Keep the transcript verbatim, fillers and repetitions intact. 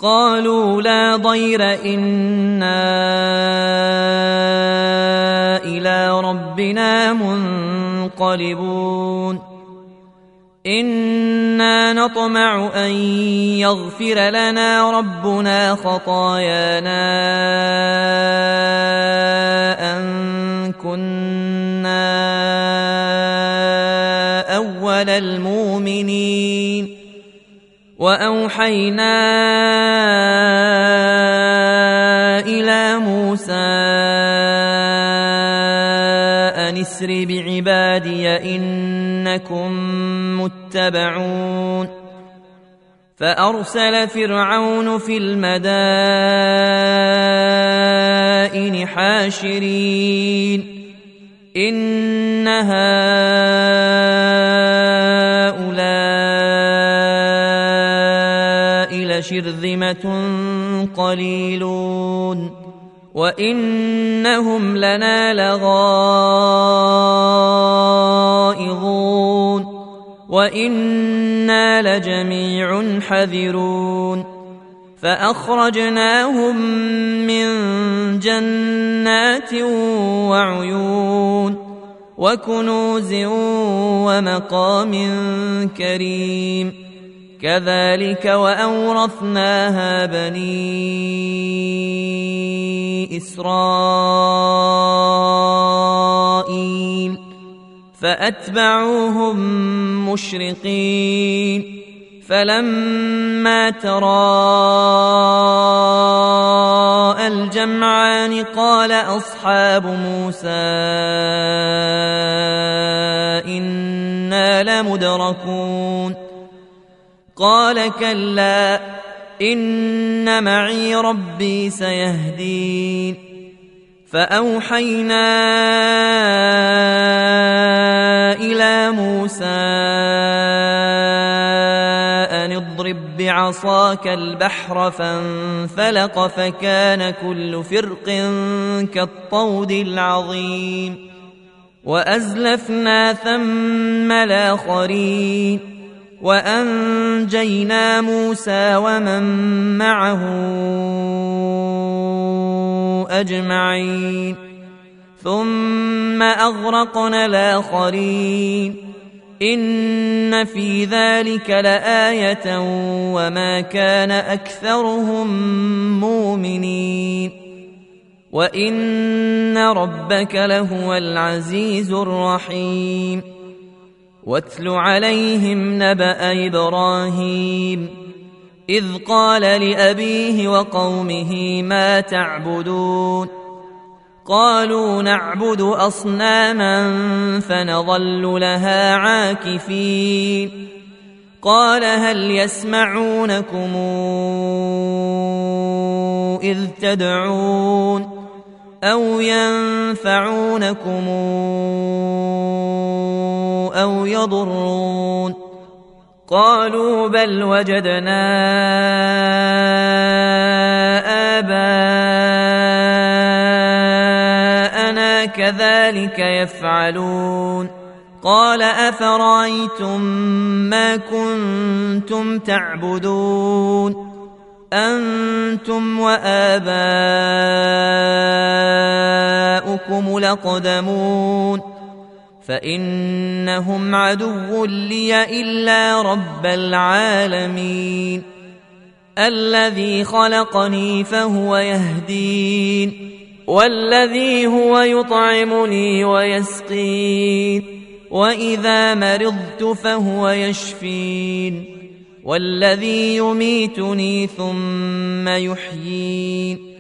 قالوا لا ضير إنا إلى ربنا منقلبون إنا نطمع أن يغفر لنا ربنا خطايانا أن كنا أول المؤمنين وأوحينا إلى موسى أن اسر بعبادي إنكم متبعون فأرسل فرعون في المدائن حاشرين إن هؤلاء لشرذمة قليلون وإنهم لنا لغائظون وإنا لجميع حذرون فأخرجناهم من جنات وعيون وكنوز ومقام كريم كذلك وأورثناها بني إسرائيل فأتبعوهم مشرقين فلما تراءى الجمعان قال أصحاب موسى إنا لمدركون قال كلا إن معي ربي سيهدين فأوحينا إلى موسى أن اضرب بعصاك البحر فانفلق فكان كل فرق كالطود العظيم وأزلفنا ثم الآخرين وأنجينا موسى ومن معه أجمعين ثم أغرقنا الآخرين إن في ذلك لآية وما كان أكثرهم مؤمنين وإن ربك لهو العزيز الرحيم واتل عليهم نبأ إبراهيم إذ قال لأبيه وقومه ما تعبدون قالوا نعبد أصناما فنظل لها عاكفين قال هل يسمعونكم إذ تدعون أو ينفعونكم أو يضرون قالوا بل وجدنا آباءنا كذلك يفعلون قال أفرأيتم ما كنتم تعبدون أنتم وآباؤكم الأقدمون فإنهم عدو لي إلا رب العالمين الذي خلقني فهو يهدين والذي هو يطعمني ويسقين وإذا مرضت فهو يشفين والذي يميتني ثم يحيين